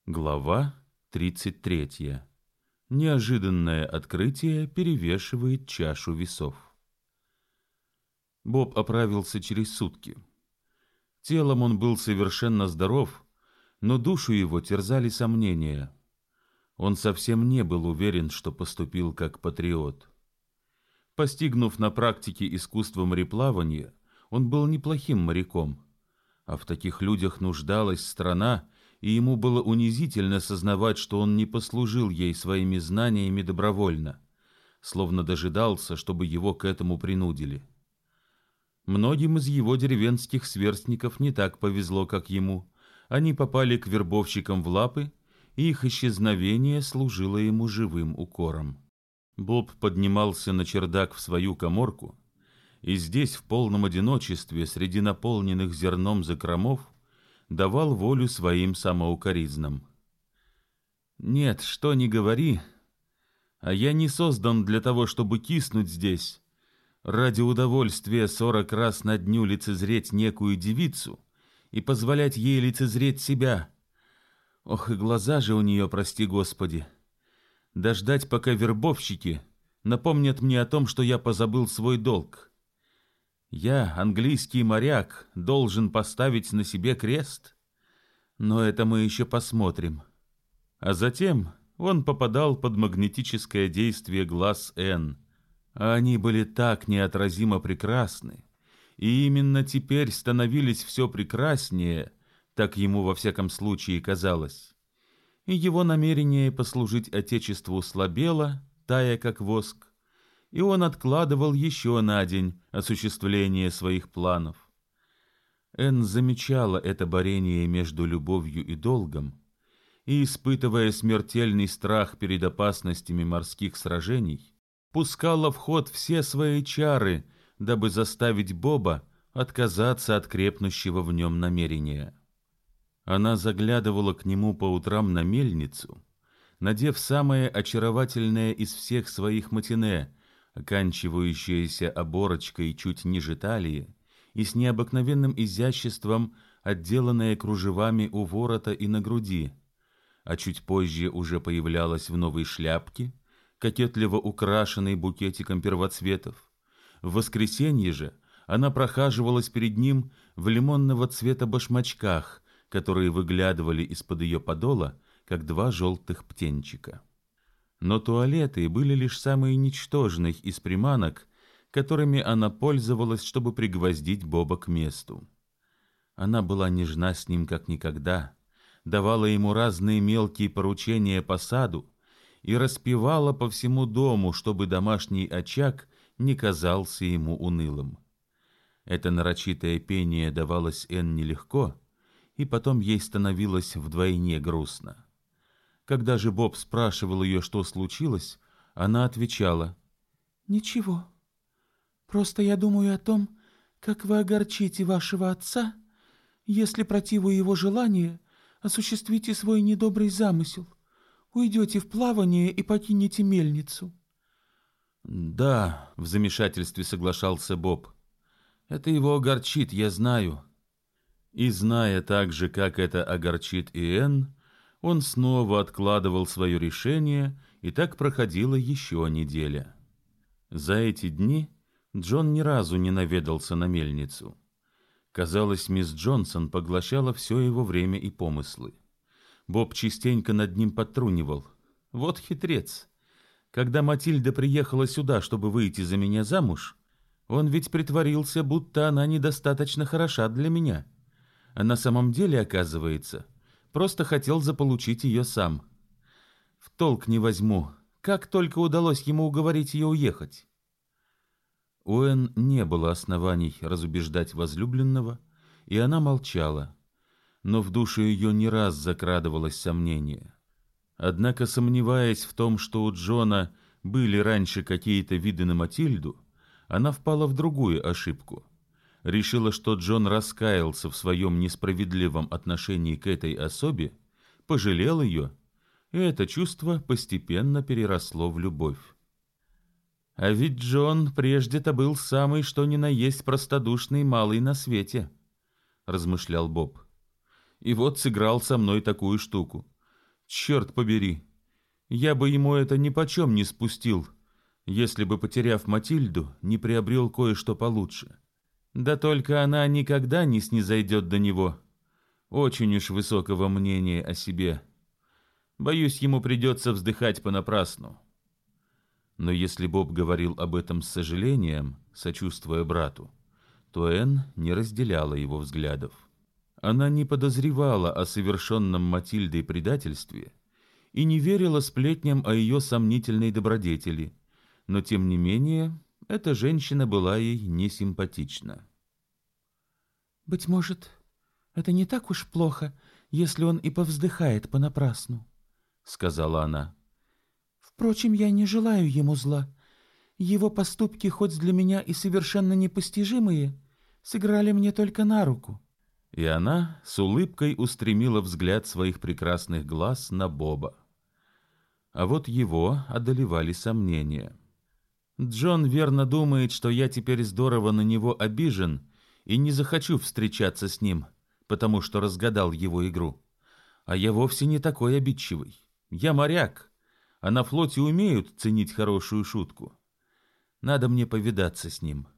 Глава 33. Неожиданное открытие перевешивает чашу весов. Боб оправился через сутки. Телом он был совершенно здоров, но душу его терзали сомнения. Он совсем не был уверен, что поступил как патриот. Постигнув на практике искусство мореплавания, он был неплохим моряком, а в таких людях нуждалась страна, и ему было унизительно сознавать, что он не послужил ей своими знаниями добровольно, словно дожидался, чтобы его к этому принудили. Многим из его деревенских сверстников не так повезло, как ему. Они попали к вербовщикам в лапы, и их исчезновение служило ему живым укором. Боб поднимался на чердак в свою каморку, и здесь, в полном одиночестве, среди наполненных зерном закромов, давал волю своим самоукоризнам. «Нет, что ни говори, а я не создан для того, чтобы киснуть здесь, ради удовольствия 40 раз на дню лицезреть некую девицу и позволять ей лицезреть себя. Ох, и глаза же у нее, прости Господи! Дождать, пока вербовщики напомнят мне о том, что я позабыл свой долг. Я, английский моряк, должен поставить на себе крест, но это мы еще посмотрим». А затем он попадал под магнетическое действие глаз Энн, а они были так неотразимо прекрасны, и именно теперь становились все прекраснее, так ему во всяком случае казалось. И его намерение послужить Отечеству слабело, тая как воск, и он откладывал еще на день осуществление своих планов. Энн замечала это борение между любовью и долгом, и, испытывая смертельный страх перед опасностями морских сражений, пускала в ход все свои чары, дабы заставить Боба отказаться от крепнущего в нем намерения. Она заглядывала к нему по утрам на мельницу, надев самое очаровательное из всех своих матине, оканчивающееся оборочкой чуть ниже талии и с необыкновенным изяществом, отделанное кружевами у ворота и на груди, а чуть позже уже появлялась в новой шляпке, кокетливо украшенной букетиком первоцветов. В воскресенье же она прохаживалась перед ним в лимонного цвета башмачках, которые выглядывали из-под ее подола, как два желтых птенчика. Но туалеты были лишь самые ничтожные из приманок, которыми она пользовалась, чтобы пригвоздить Боба к месту. Она была нежна с ним как никогда, давала ему разные мелкие поручения по саду и распевала по всему дому, чтобы домашний очаг не казался ему унылым. Это нарочитое пение давалось Энн нелегко, и потом ей становилось вдвойне грустно. Когда же Боб спрашивал ее, что случилось, она отвечала: «Ничего. Просто я думаю о том, как вы огорчите вашего отца, если противу его желания осуществите свой недобрый замысел, уйдете в плавание и покинете мельницу». «Да», — в замешательстве соглашался Боб, — «это его огорчит, я знаю». И, зная также, как это огорчит и Энн, он снова откладывал свое решение, и так проходила еще неделя. За эти дни Джон ни разу не наведался на мельницу. Казалось, мисс Джонсон поглощала все его время и помыслы. Боб частенько над ним подтрунивал: «Вот хитрец! Когда Матильда приехала сюда, чтобы выйти за меня замуж, он ведь притворился, будто она недостаточно хороша для меня. А на самом деле, оказывается, просто хотел заполучить ее сам. В толк не возьму, как только удалось ему уговорить ее уехать». У Энн не было оснований разубеждать возлюбленного, и она молчала, но в душу ее не раз закрадывалось сомнение. Однако, сомневаясь в том, что у Джона были раньше какие-то виды на Матильду, она впала в другую ошибку. Решила, что Джон раскаялся в своем несправедливом отношении к этой особе, пожалел ее, и это чувство постепенно переросло в любовь. «А ведь Джон прежде-то был самый что ни на есть простодушный малый на свете», — размышлял Боб. «И вот сыграл со мной такую штуку. Черт побери, я бы ему это нипочем не спустил, если бы, потеряв Матильду, не приобрел кое-что получше. Да только она никогда не снизойдет до него. Очень уж высокого мнения о себе. Боюсь, ему придется вздыхать понапрасну». Но если Боб говорил об этом с сожалением, сочувствуя брату, то Энн не разделяла его взглядов. Она не подозревала о совершенном Матильдой предательстве и не верила сплетням о ее сомнительной добродетели, но тем не менее эта женщина была ей несимпатична. «Быть может, это не так уж плохо, если он и повздыхает понапрасну», — сказала она. «Впрочем, я не желаю ему зла. Его поступки, хоть для меня и совершенно непостижимые, сыграли мне только на руку». И она с улыбкой устремила взгляд своих прекрасных глаз на Боба. А вот его одолевали сомнения. «Джон верно думает, что я теперь здорово на него обижен и не захочу встречаться с ним, потому что разгадал его игру. А я вовсе не такой обидчивый. Я моряк, а на флоте умеют ценить хорошую шутку. Надо мне повидаться с ним».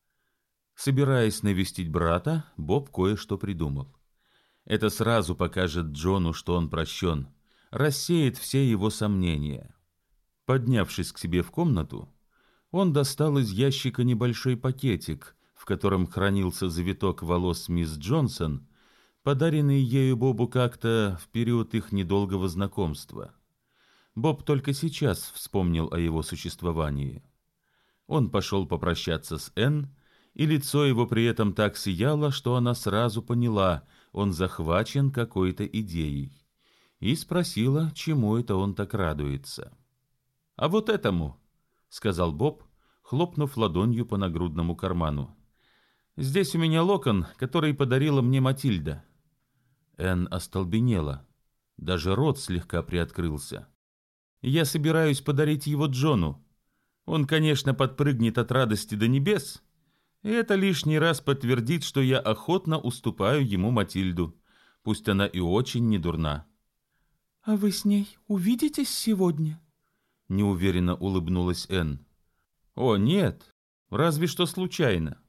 Собираясь навестить брата, Боб кое-что придумал. Это сразу покажет Джону, что он прощен, рассеет все его сомнения. Поднявшись к себе в комнату, он достал из ящика небольшой пакетик, в котором хранился завиток волос мисс Джонсон, подаренный ею Бобу как-то в период их недолгого знакомства. Боб только сейчас вспомнил о его существовании. Он пошел попрощаться с Энн, и лицо его при этом так сияло, что она сразу поняла, он захвачен какой-то идеей, и спросила, чему это он так радуется. «А вот этому», — сказал Боб, хлопнув ладонью по нагрудному карману. «Здесь у меня локон, который подарила мне Матильда». Энн остолбенела, даже рот слегка приоткрылся. «Я собираюсь подарить его Джону. Он, конечно, подпрыгнет от радости до небес, и это лишний раз подтвердит, что я охотно уступаю ему Матильду, пусть она и очень недурна». «А вы с ней увидитесь сегодня?» — неуверенно улыбнулась Энн. «О, нет, разве что случайно».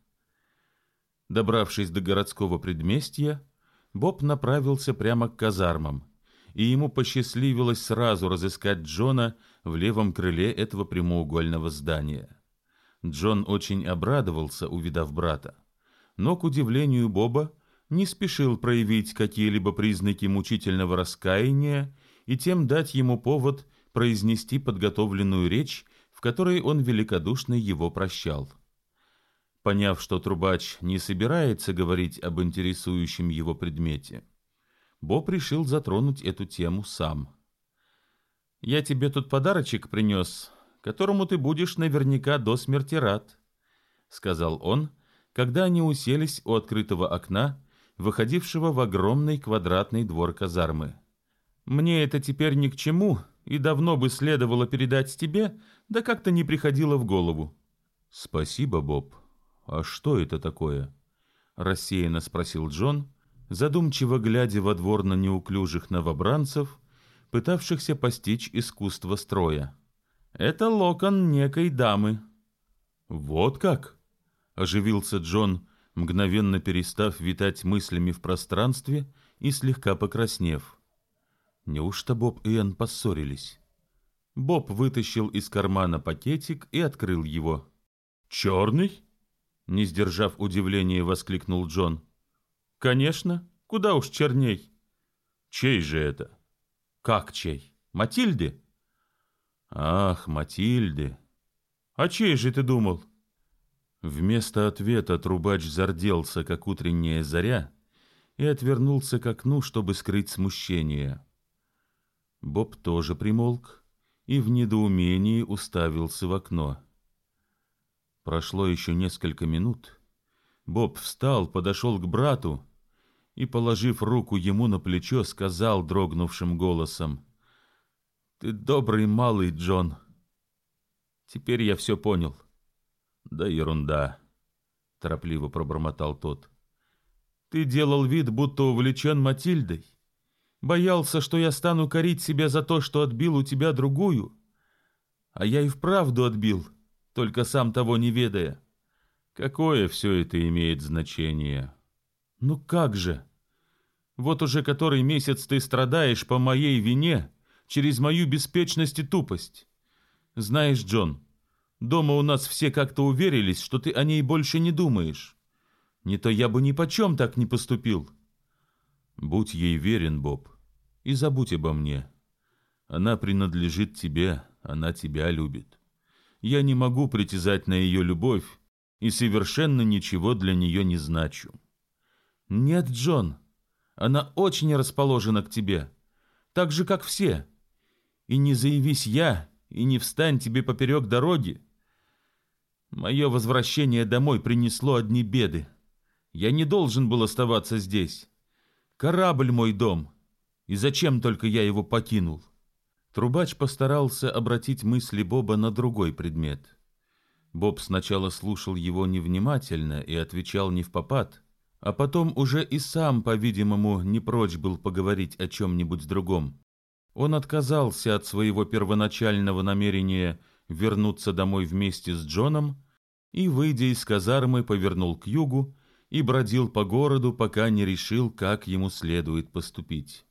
Добравшись до городского предместья, Боб направился прямо к казармам, и ему посчастливилось сразу разыскать Джона в левом крыле этого прямоугольного здания. Джон очень обрадовался, увидав брата, но, к удивлению Боба, не спешил проявить какие-либо признаки мучительного раскаяния и тем дать ему повод произнести подготовленную речь, в которой он великодушно его прощал. Поняв, что трубач не собирается говорить об интересующем его предмете, Боб решил затронуть эту тему сам. «Я тебе тут подарочек принес, которому ты будешь наверняка до смерти рад», — сказал он, когда они уселись у открытого окна, выходившего в огромный квадратный двор казармы. «Мне это теперь ни к чему, и давно бы следовало передать тебе, да как-то не приходило в голову». «Спасибо, Боб. А что это такое?» — рассеянно спросил Джон, задумчиво глядя во двор на неуклюжих новобранцев, пытавшихся постичь искусство строя. «Это локон некой дамы». «Вот как?» — оживился Джон, мгновенно перестав витать мыслями в пространстве и слегка покраснев. Неужто Боб и Энн поссорились? Боб вытащил из кармана пакетик и открыл его. «Черный?» — не сдержав удивления, воскликнул Джон. «Конечно, куда уж черней». «Чей же это?» «Как чей? Матильды?» «Ах, Матильды! А чей же ты думал?» Вместо ответа трубач зарделся, как утренняя заря, и отвернулся к окну, чтобы скрыть смущение. Боб тоже примолк и в недоумении уставился в окно. Прошло еще несколько минут. Боб встал, подошел к брату и, положив руку ему на плечо, сказал дрогнувшим голосом: «Ты добрый малый, Джон. Теперь я все понял». «Да ерунда», — торопливо пробормотал тот. «Ты делал вид, будто увлечен Матильдой. Боялся, что я стану корить себя за то, что отбил у тебя другую. А я и вправду отбил, только сам того не ведая. Какое все это имеет значение? Ну как же? Вот уже который месяц ты страдаешь по моей вине, через мою беспечность и тупость. Знаешь, Джон, дома у нас все как-то уверились, что ты о ней больше не думаешь. Не то я бы ни почем так не поступил. Будь ей верен, Боб, и забудь обо мне. Она принадлежит тебе, она тебя любит. Я не могу притязать на ее любовь и совершенно ничего для нее не значу. Нет, Джон, она очень расположена к тебе, так же, как все. И не заявись я, и не встань тебе поперек дороги. Мое возвращение домой принесло одни беды. Я не должен был оставаться здесь. Корабль мой дом, и зачем только я его покинул? Трубач постарался обратить мысли Боба на другой предмет. Боб сначала слушал его невнимательно и отвечал невпопад, а потом уже и сам, по-видимому, не прочь был поговорить о чем-нибудь другом. Он отказался от своего первоначального намерения вернуться домой вместе с Джоном и, выйдя из казармы, повернул к югу и бродил по городу, пока не решил, как ему следует поступить.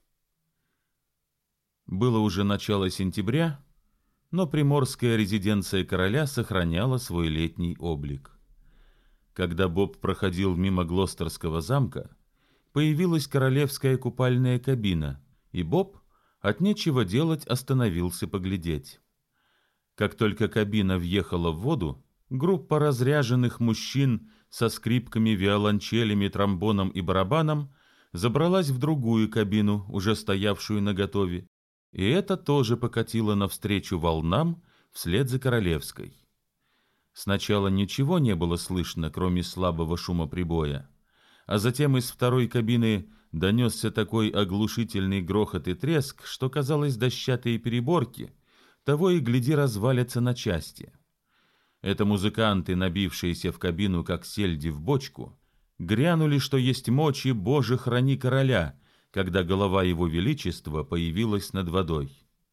Было уже начало сентября, но приморская резиденция короля сохраняла свой летний облик. Когда Боб проходил мимо Глостерского замка, появилась королевская купальная кабина, и Боб от нечего делать остановился поглядеть. Как только кабина въехала в воду, группа разряженных мужчин со скрипками, виолончелями, тромбоном и барабаном забралась в другую кабину, уже стоявшую наготове, и это тоже покатило навстречу волнам вслед за королевской. Сначала ничего не было слышно, кроме слабого шума прибоя, а затем из второй кабины донесся такой оглушительный грохот и треск, что, казалось, дощатые переборки того и гляди развалятся на части. Это музыканты, набившиеся в кабину, как сельди в бочку, грянули, что есть мочи: «Боже, храни короля», когда голова его величества появилась над водой.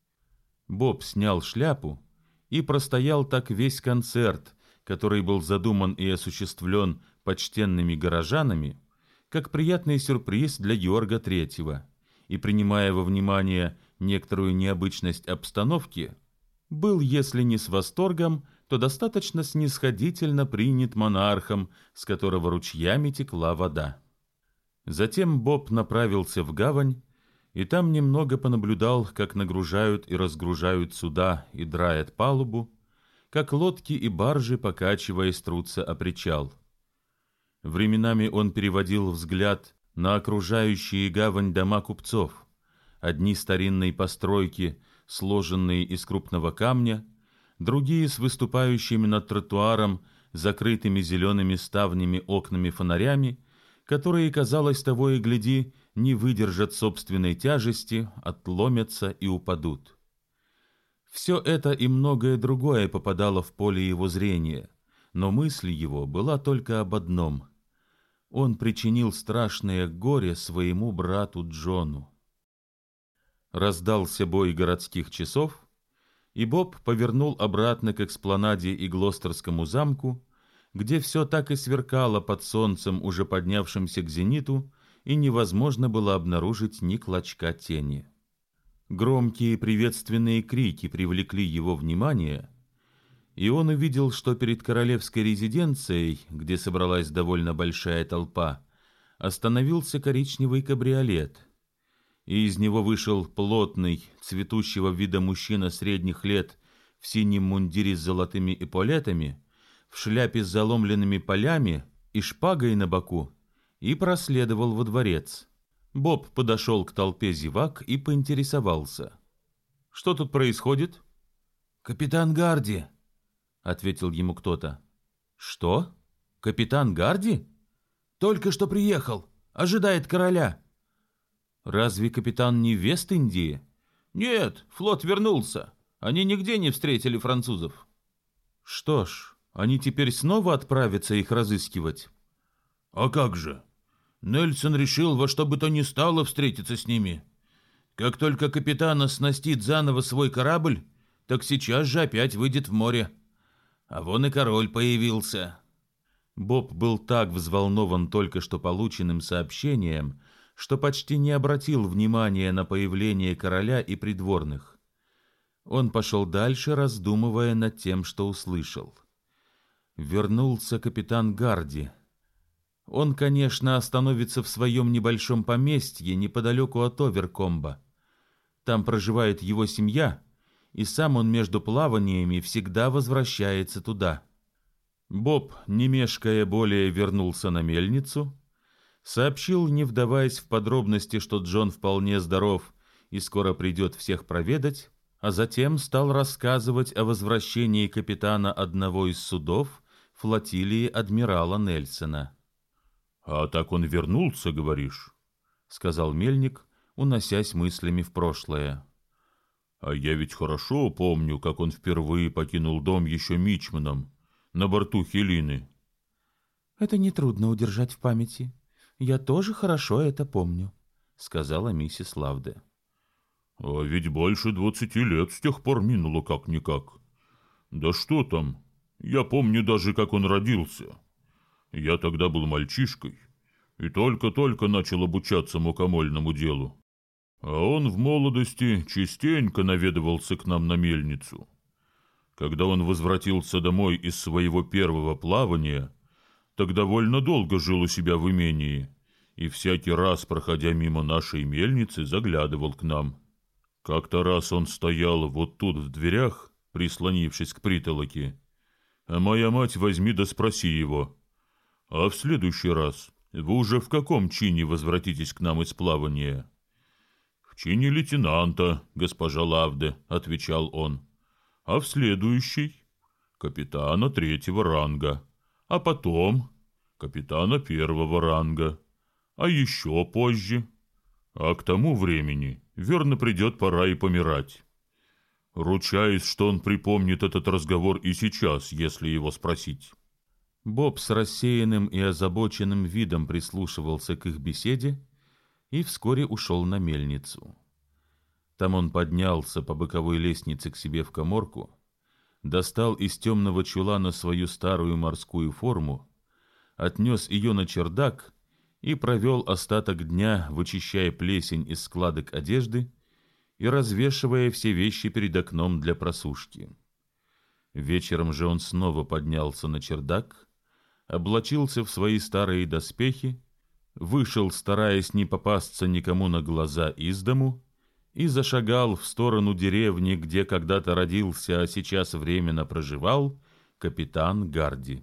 Боб снял шляпу и простоял так весь концерт, который был задуман и осуществлен почтенными горожанами, как приятный сюрприз для Георга III, и, принимая во внимание некоторую необычность обстановки, был, если не с восторгом, то достаточно снисходительно принят монархом, с которого ручьями текла вода. Затем Боб направился в гавань, и там немного понаблюдал, как нагружают и разгружают суда и драят палубу, как лодки и баржи, покачиваясь, трутся о причал. Временами он переводил взгляд на окружающие гавань дома купцов, одни старинные постройки, сложенные из крупного камня, другие с выступающими над тротуаром, закрытыми зелеными ставнями окнами-фонарями, которые, казалось, того и гляди, не выдержат собственной тяжести, отломятся и упадут. Все это и многое другое попадало в поле его зрения, но мысль его была только об одном: он причинил страшное горе своему брату Джону. Раздался бой городских часов, и Боб повернул обратно к экспланаде и Глостерскому замку, где все так и сверкало под солнцем, уже поднявшимся к зениту, и невозможно было обнаружить ни клочка тени. Громкие приветственные крики привлекли его внимание, и он увидел, что перед королевской резиденцией, где собралась довольно большая толпа, остановился коричневый кабриолет, и из него вышел плотный, цветущего вида мужчина средних лет в синем мундире с золотыми эполетами, в шляпе с заломленными полями и шпагой на боку, и проследовал во дворец. Боб подошел к толпе зевак и поинтересовался: «Что тут происходит?» «Капитан Гарди», — ответил ему кто-то. «Что? Капитан Гарди? Только что приехал, ожидает короля». «Разве капитан не в Вест-Индии?» «Нет, флот вернулся. Они нигде не встретили французов». «Что ж, они теперь снова отправятся их разыскивать?» «А как же? Нельсон решил во что бы то ни стало встретиться с ними. Как только капитан оснастит заново свой корабль, так сейчас же опять выйдет в море. А вон и король появился». Боб был так взволнован только что полученным сообщением, что почти не обратил внимания на появление короля и придворных. Он пошел дальше, раздумывая над тем, что услышал. Вернулся капитан Гарди. Он, конечно, остановится в своем небольшом поместье неподалеку от Оверкомба. Там проживает его семья, и сам он между плаваниями всегда возвращается туда. Боб, не мешкая более, вернулся на мельницу, сообщил, не вдаваясь в подробности, что Джон вполне здоров и скоро придет всех проведать, а затем стал рассказывать о возвращении капитана одного из судов флотилии адмирала Нельсона. «А так он вернулся, говоришь?» — сказал мельник, уносясь мыслями в прошлое. «А я ведь хорошо помню, как он впервые покинул дом еще мичманом на борту Хелины». «Это нетрудно удержать в памяти. Я тоже хорошо это помню», — сказала миссис Лавде. «А ведь больше 20 лет с тех пор минуло как-никак. Да что там, я помню даже, как он родился. Я тогда был мальчишкой и только-только начал обучаться мукомольному делу. А он в молодости частенько наведывался к нам на мельницу. Когда он возвратился домой из своего первого плавания, так довольно долго жил у себя в имении и всякий раз, проходя мимо нашей мельницы, заглядывал к нам. Как-то раз он стоял вот тут в дверях, прислонившись к притолоке, а моя мать возьми да спроси его: «А в следующий раз вы уже в каком чине возвратитесь к нам из плавания?» «В чине лейтенанта, госпожа Лавде», — отвечал он. «А в следующий — капитана 3-го ранга, а потом капитана 1-го ранга, а еще позже. А к тому времени, верно, придет пора и помирать. Ручаюсь, что он припомнит этот разговор и сейчас, если его спросить». Боб с рассеянным и озабоченным видом прислушивался к их беседе и вскоре ушел на мельницу. Там он поднялся по боковой лестнице к себе в каморку, достал из темного чулана свою старую морскую форму, отнес ее на чердак и провел остаток дня, вычищая плесень из складок одежды и развешивая все вещи перед окном для просушки. Вечером же он снова поднялся на чердак, облачился в свои старые доспехи, вышел, стараясь не попасться никому на глаза из дому, и зашагал в сторону деревни, где когда-то родился, а сейчас временно проживал капитан Гарди.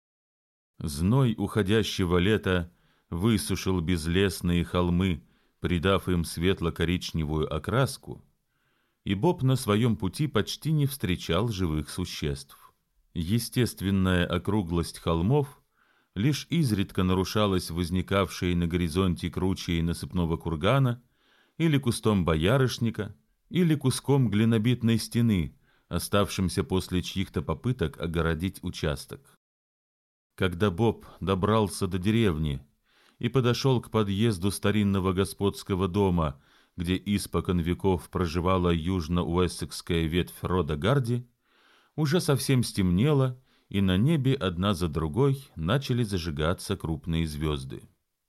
Зной уходящего лета высушил безлесные холмы, придав им светло-коричневую окраску, и Боб на своем пути почти не встречал живых существ. Естественная округлость холмов лишь изредка нарушалась возникавшей на горизонте кручей насыпного кургана или кустом боярышника, или куском глинобитной стены, оставшимся после чьих-то попыток огородить участок. Когда Боб добрался до деревни и подошел к подъезду старинного господского дома, где испокон веков проживала южно-уэссекская ветвь рода Гарди, уже совсем стемнело, и на небе одна за другой начали зажигаться крупные звезды.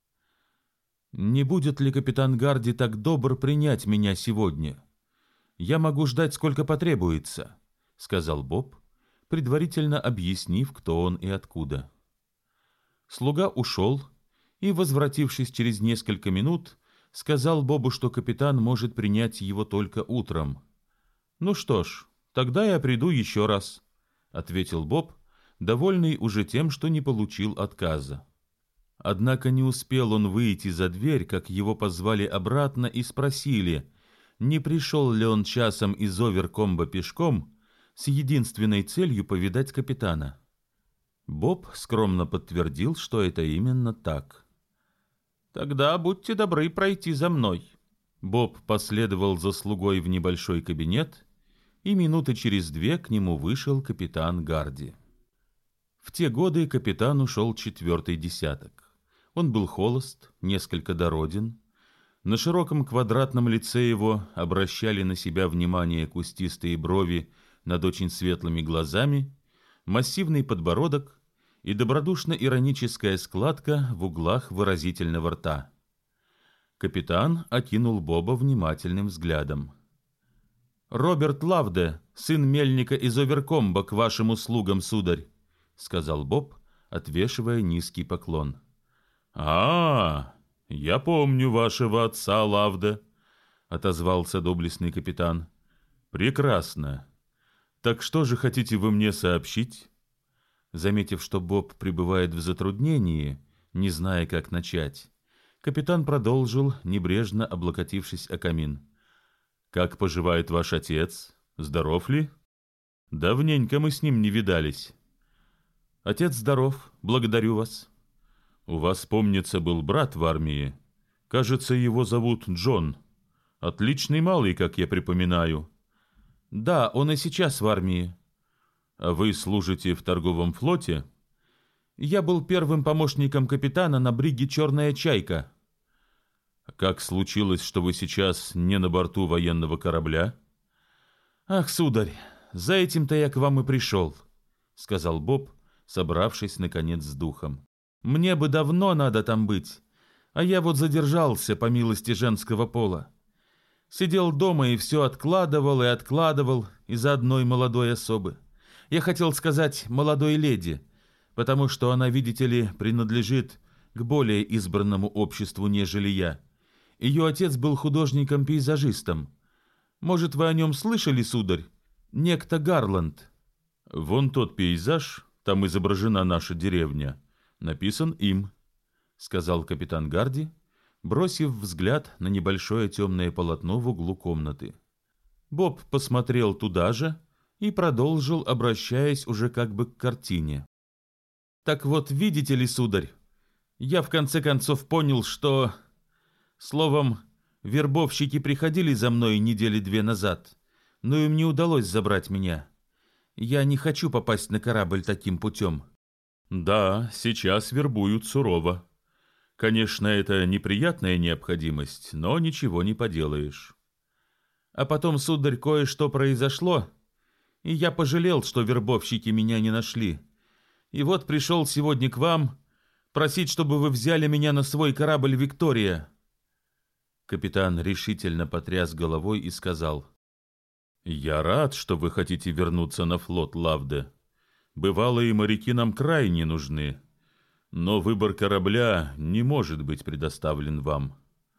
«Не будет ли капитан Гарди так добр принять меня сегодня? Я могу ждать, сколько потребуется», — сказал Боб, предварительно объяснив, кто он и откуда. Слуга ушел и, возвратившись через несколько минут, сказал Бобу, что капитан может принять его только утром. «Ну что ж, тогда я приду еще раз», — ответил Боб, довольный уже тем, что не получил отказа. Однако не успел он выйти за дверь, как его позвали обратно и спросили, не пришел ли он часом из Оверкомба пешком с единственной целью повидать капитана. Боб скромно подтвердил, что это именно так. «Тогда будьте добры пройти за мной». Боб последовал за слугой в небольшой кабинет, и минуты через 2 к нему вышел капитан Гарди. В те годы капитан ушел 4-й десяток. Он был холост, несколько дороден, На широком квадратном лице его обращали на себя внимание кустистые брови над очень светлыми глазами, массивный подбородок и добродушно-ироническая складка в углах выразительного рта. Капитан окинул Боба внимательным взглядом. «Роберт Лавде, сын мельника из Оверкомба, к вашим услугам, сударь», — сказал Боб, отвешивая низкий поклон. «А, я помню вашего отца Лавде», — отозвался доблестный капитан. «Прекрасно. Так что же хотите вы мне сообщить?» Заметив, что Боб пребывает в затруднении, не зная, как начать, капитан продолжил, небрежно облокотившись о камин. «Как поживает ваш отец? Здоров ли? Давненько мы с ним не видались». «Отец здоров, благодарю вас». «У вас, помнится, был брат в армии. Кажется, его зовут Джон. Отличный малый, как я припоминаю». «Да, он и сейчас в армии». «А вы служите в торговом флоте?» «Я был первым помощником капитана на бриге «Черная чайка». «Как случилось, что вы сейчас не на борту военного корабля?» «Ах, сударь, за этим-то я к вам и пришел», — сказал Боб, собравшись, наконец, с духом. «Мне бы давно надо там быть, а я вот задержался, по милости женского пола. Сидел дома и все откладывал и откладывал из-за одной молодой особы. Я хотел сказать молодой леди, потому что она, видите ли, принадлежит к более избранному обществу, нежели я. Ее отец был художником-пейзажистом. Может, вы о нем слышали, сударь? Некто Гарланд». «Вон тот пейзаж, там изображена наша деревня, написан им», — сказал капитан Гарди, бросив взгляд на небольшое темное полотно в углу комнаты. Боб посмотрел туда же и продолжил, обращаясь уже как бы к картине. «Так вот, видите ли, сударь, я в конце концов понял, что... Словом, вербовщики приходили за мной недели 2 назад, но им не удалось забрать меня. Я не хочу попасть на корабль таким путем». «Да, сейчас вербуют сурово. Конечно, это неприятная необходимость, но ничего не поделаешь». «А потом, сударь, кое-что произошло, и я пожалел, что вербовщики меня не нашли. И вот пришел сегодня к вам просить, чтобы вы взяли меня на свой корабль «Виктория». Капитан решительно потряс головой и сказал: «Я рад, что вы хотите вернуться на флот, Лавде. Бывалые моряки нам крайне нужны, но выбор корабля не может быть предоставлен вам».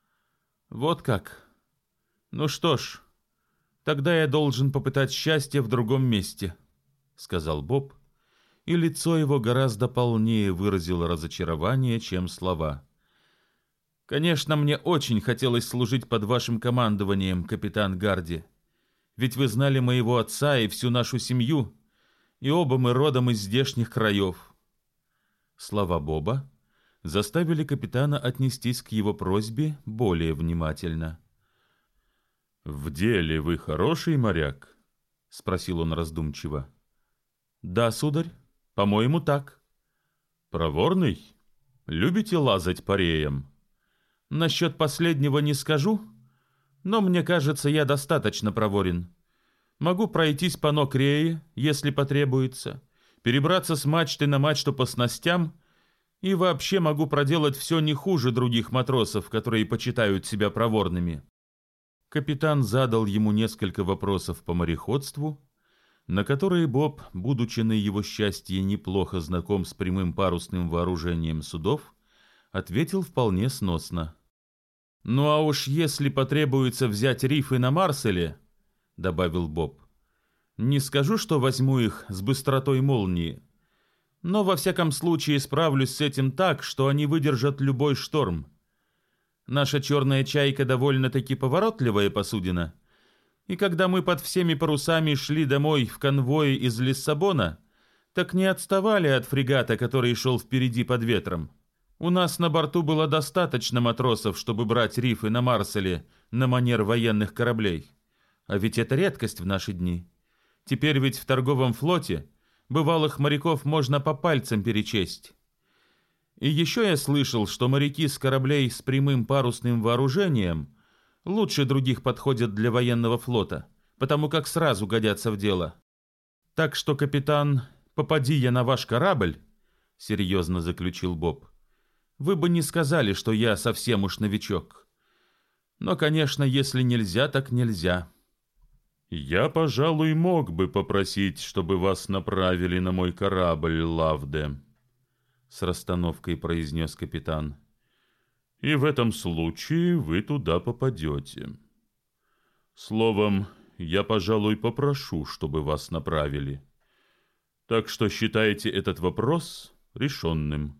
«Вот как? Ну что ж, тогда я должен попытать счастье в другом месте», — сказал Боб, и лицо его гораздо полнее выразило разочарование, чем слова. «Конечно, мне очень хотелось служить под вашим командованием, капитан Гарди, ведь вы знали моего отца и всю нашу семью, и оба мы родом из здешних краев». Слова Боба заставили капитана отнестись к его просьбе более внимательно. «В деле вы хороший моряк?» — спросил он раздумчиво. «Да, сударь, по-моему, так». «Проворный? Любите лазать по реям?» «Насчет последнего не скажу, но мне кажется, я достаточно проворен. Могу пройтись по ног реи, если потребуется, перебраться с мачты на мачту по снастям и вообще могу проделать все не хуже других матросов, которые почитают себя проворными». Капитан задал ему несколько вопросов по мореходству, на которые Боб, будучи на его счастье неплохо знаком с прямым парусным вооружением судов, ответил вполне сносно. «Ну а уж если потребуется взять рифы на Марселе, — добавил Боб, — не скажу, что возьму их с быстротой молнии, но во всяком случае справлюсь с этим так, что они выдержат любой шторм. Наша черная чайка довольно-таки поворотливая посудина, и когда мы под всеми парусами шли домой в конвое из Лиссабона, так не отставали от фрегата, который шел впереди под ветром. У нас на борту было достаточно матросов, чтобы брать рифы на Марселе на манер военных кораблей. А ведь это редкость в наши дни. Теперь ведь в торговом флоте бывалых моряков можно по пальцам перечесть. И еще я слышал, что моряки с кораблей с прямым парусным вооружением лучше других подходят для военного флота, потому как сразу годятся в дело. Так что, капитан, попади я на ваш корабль, — серьезно заключил Боб, — вы бы не сказали, что я совсем уж новичок. Но, конечно, если нельзя, так нельзя. Я, пожалуй, мог бы попросить, чтобы вас направили на мой корабль, Лавде, — с расстановкой произнес капитан. И в этом случае вы туда попадете. Словом, я, пожалуй, попрошу, чтобы вас направили. Так что считайте этот вопрос решенным.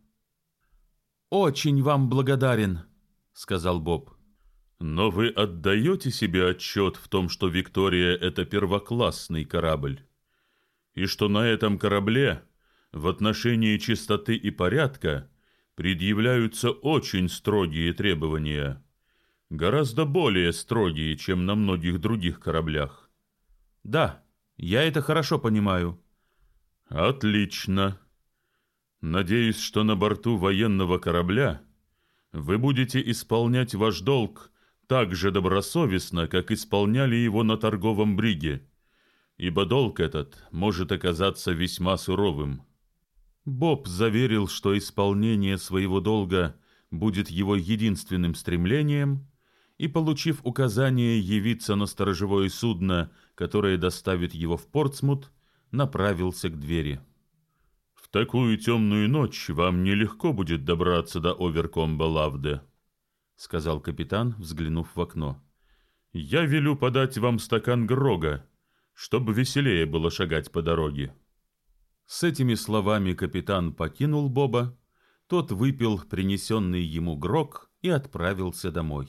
«Очень вам благодарен», — сказал Боб. «Но вы отдаете себе отчет в том, что Виктория — это первоклассный корабль, и что на этом корабле в отношении чистоты и порядка предъявляются очень строгие требования, гораздо более строгие, чем на многих других кораблях?» «Да, я это хорошо понимаю». «Отлично. Надеюсь, что на борту военного корабля вы будете исполнять ваш долг так же добросовестно, как исполняли его на торговом бриге, ибо долг этот может оказаться весьма суровым». Боб заверил, что исполнение своего долга будет его единственным стремлением, и, получив указание явиться на сторожевое судно, которое доставит его в Портсмут, направился к двери. «В такую темную ночь вам нелегко будет добраться до Оверкомба, Лавде», — сказал капитан, взглянув в окно. «Я велю подать вам стакан грога, чтобы веселее было шагать по дороге». С этими словами капитан покинул Боба, тот выпил принесенный ему грог и отправился домой.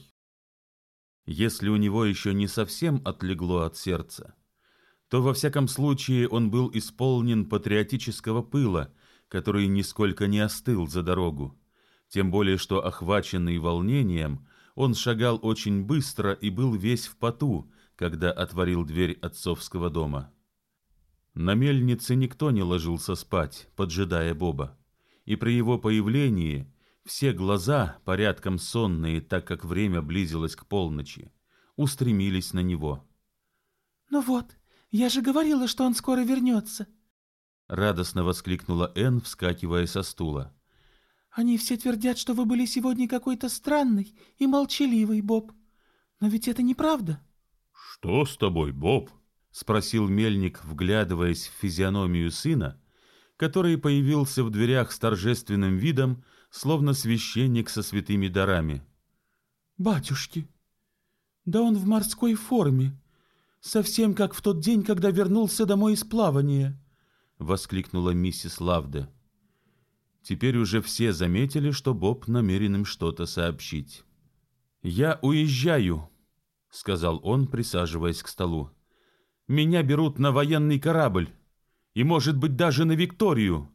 Если у него еще не совсем отлегло от сердца, то во всяком случае он был исполнен патриотического пыла, который нисколько не остыл за дорогу, тем более что, охваченный волнением, он шагал очень быстро и был весь в поту, когда отворил дверь отцовского дома. На мельнице никто не ложился спать, поджидая Боба, и при его появлении все глаза, порядком сонные, так как время близилось к полночи, устремились на него. «Ну вот, я же говорила, что он скоро вернется!» — радостно воскликнула Энн, вскакивая со стула. «Они все твердят, что вы были сегодня какой-то странный и молчаливый, Боб. Но ведь это неправда». «Что с тобой, Боб?» — спросил мельник, вглядываясь в физиономию сына, который появился в дверях с торжественным видом, словно священник со святыми дарами. «Батюшки, да он в морской форме, совсем как в тот день, когда вернулся домой из плавания», — воскликнула миссис Лавде. Теперь уже все заметили, что Боб намерен им что-то сообщить. «Я уезжаю», — сказал он, присаживаясь к столу. «Меня берут на военный корабль, и, может быть, даже на Викторию».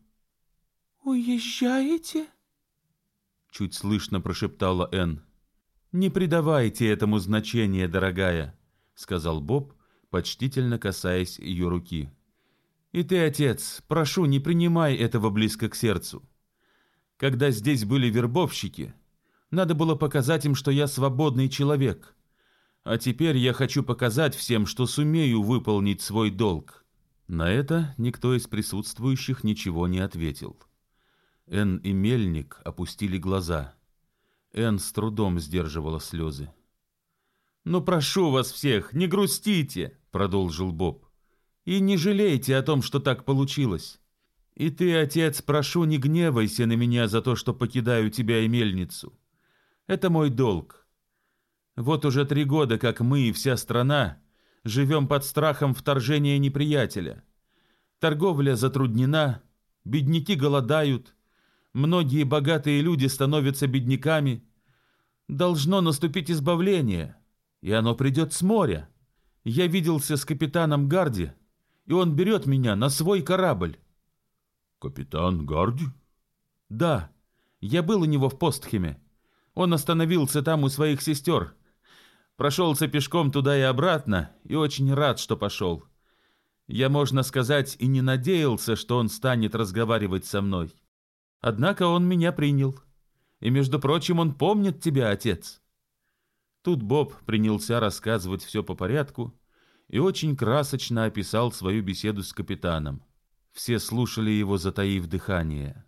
«Уезжаете?» — чуть слышно прошептала Энн. «Не придавайте этому значения, дорогая», — сказал Боб, почтительно касаясь ее руки. «И ты, отец, прошу, не принимай этого близко к сердцу. Когда здесь были вербовщики, надо было показать им, что я свободный человек. А теперь я хочу показать всем, что сумею выполнить свой долг». На это никто из присутствующих ничего не ответил. Энн и мельник опустили глаза. Энн с трудом сдерживала слезы. «Ну, прошу вас всех, не грустите», — продолжил Боб. «И не жалейте о том, что так получилось. И ты, отец, прошу, не гневайся на меня за то, что покидаю тебя и мельницу. Это мой долг. Вот уже 3 года, как мы и вся страна живем под страхом вторжения неприятеля. Торговля затруднена, бедняки голодают, многие богатые люди становятся бедняками. Должно наступить избавление, и оно придет с моря. Я виделся с капитаном Гарди, и он берет меня на свой корабль». «Капитан Гарди?» «Да, я был у него в Постхеме. Он остановился там у своих сестер. Прошелся пешком туда и обратно, и очень рад, что пошел. Я, можно сказать, и не надеялся, что он станет разговаривать со мной. Однако он меня принял. И, между прочим, он помнит тебя, отец». Тут Боб принялся рассказывать все по порядку и очень красочно описал свою беседу с капитаном. Все слушали его, затаив дыхание.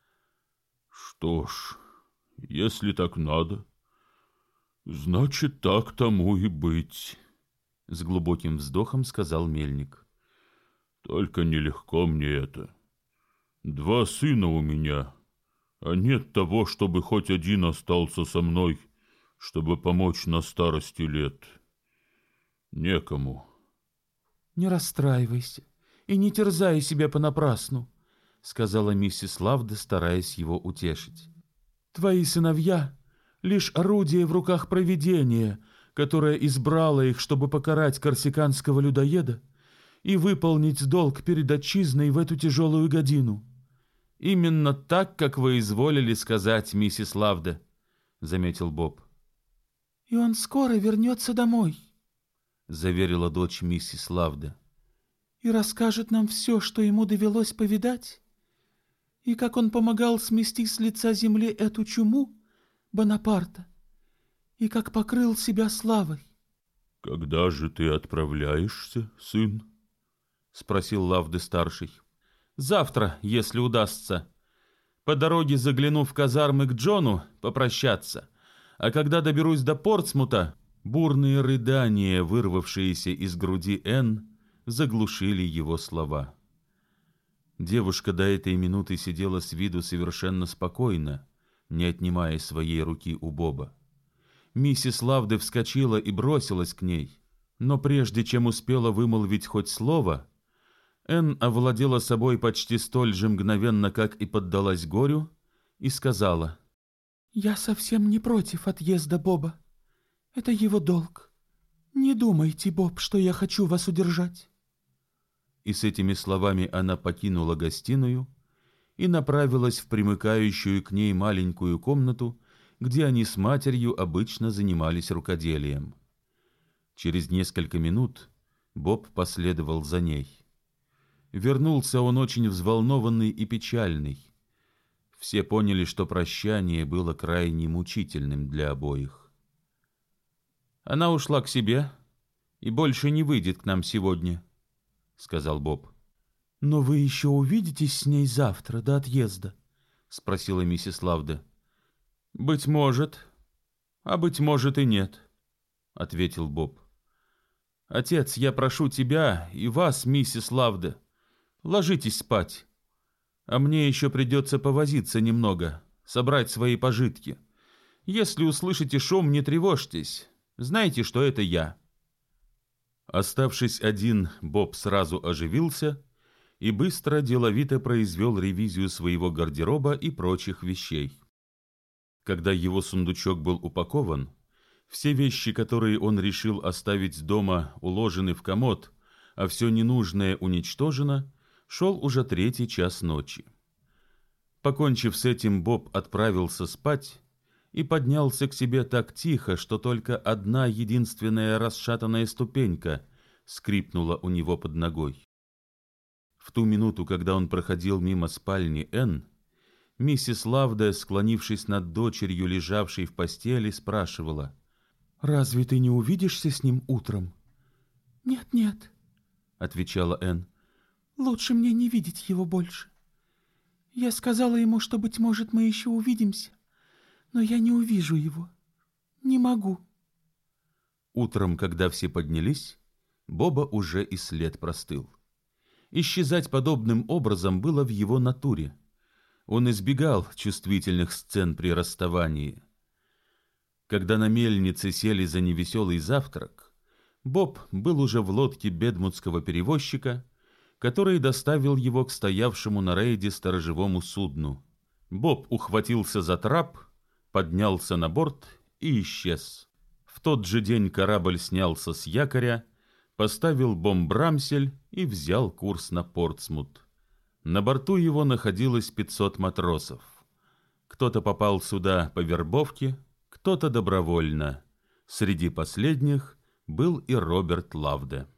«Что ж, если так надо, значит, так тому и быть», — с глубоким вздохом сказал мельник. «Только нелегко мне это. 2 сына у меня, а нет того, чтобы хоть один остался со мной, чтобы помочь на старости лет. Некому». «Не расстраивайся и не терзай себя понапрасну», — сказала миссис Лавда, стараясь его утешить. «Твои сыновья — лишь орудие в руках провидения, которое избрало их, чтобы покарать корсиканского людоеда и выполнить долг перед отчизной в эту тяжелую годину». «Именно так, как вы изволили сказать, миссис Лавда», — заметил Боб. «И он скоро вернется домой», — заверила дочь миссис Лавда. «и расскажет нам все, что ему довелось повидать, и как он помогал смести с лица земли эту чуму Бонапарта, и как покрыл себя славой». «Когда же ты отправляешься, сын?» — спросил Лавды-старший. «Завтра, если удастся. По дороге загляну в казармы к Джону попрощаться, а когда доберусь до Портсмута...» Бурные рыдания, вырвавшиеся из груди Энн, заглушили его слова. Девушка до этой минуты сидела с виду совершенно спокойно, не отнимая своей руки у Боба. Миссис Лавда вскочила и бросилась к ней, но прежде чем успела вымолвить хоть слово, Энн овладела собой почти столь же мгновенно, как и поддалась горю, и сказала: «Я совсем не против отъезда Боба. Это его долг. Не думайте, Боб, что я хочу вас удержать». И с этими словами она покинула гостиную и направилась в примыкающую к ней маленькую комнату, где они с матерью обычно занимались рукоделием. Через несколько минут Боб последовал за ней. Вернулся он очень взволнованный и печальный. Все поняли, что прощание было крайне мучительным для обоих. «Она ушла к себе и больше не выйдет к нам сегодня», — сказал Боб. «Но вы еще увидитесь с ней завтра до отъезда?» — спросила миссис Лавда. «Быть может, а быть может и нет», — ответил Боб. «Отец, я прошу тебя и вас, миссис Лавда, ложитесь спать, а мне еще придется повозиться немного, собрать свои пожитки. Если услышите шум, не тревожьтесь, знайте, что это я». Оставшись один, Боб сразу оживился и быстро, деловито произвел ревизию своего гардероба и прочих вещей. Когда его сундучок был упакован, все вещи, которые он решил оставить дома, уложены в комод, а все ненужное уничтожено, шел уже 3 час ночи. Покончив с этим, Боб отправился спать и поднялся к себе так тихо, что только одна единственная расшатанная ступенька скрипнула у него под ногой. В ту минуту, когда он проходил мимо спальни Энн, миссис Лавда, склонившись над дочерью, лежавшей в постели, спрашивала: «Разве ты не увидишься с ним утром?» «Нет, нет», — отвечала Энн. «Лучше мне не видеть его больше. Я сказала ему, что, быть может, мы еще увидимся, но я не увижу его. Не могу». Утром, когда все поднялись, Боба уже и след простыл. Исчезать подобным образом было в его натуре. Он избегал чувствительных сцен при расставании. Когда на мельнице сели за невеселый завтрак, Боб был уже в лодке бедмутского перевозчика, который доставил его к стоявшему на рейде сторожевому судну. Боб ухватился за трап, поднялся на борт и исчез. В тот же день корабль снялся с якоря, поставил бомбрамсель и взял курс на Портсмут. На борту его находилось 500 матросов. Кто-то попал сюда по вербовке, кто-то добровольно. Среди последних был и Роберт Лавда.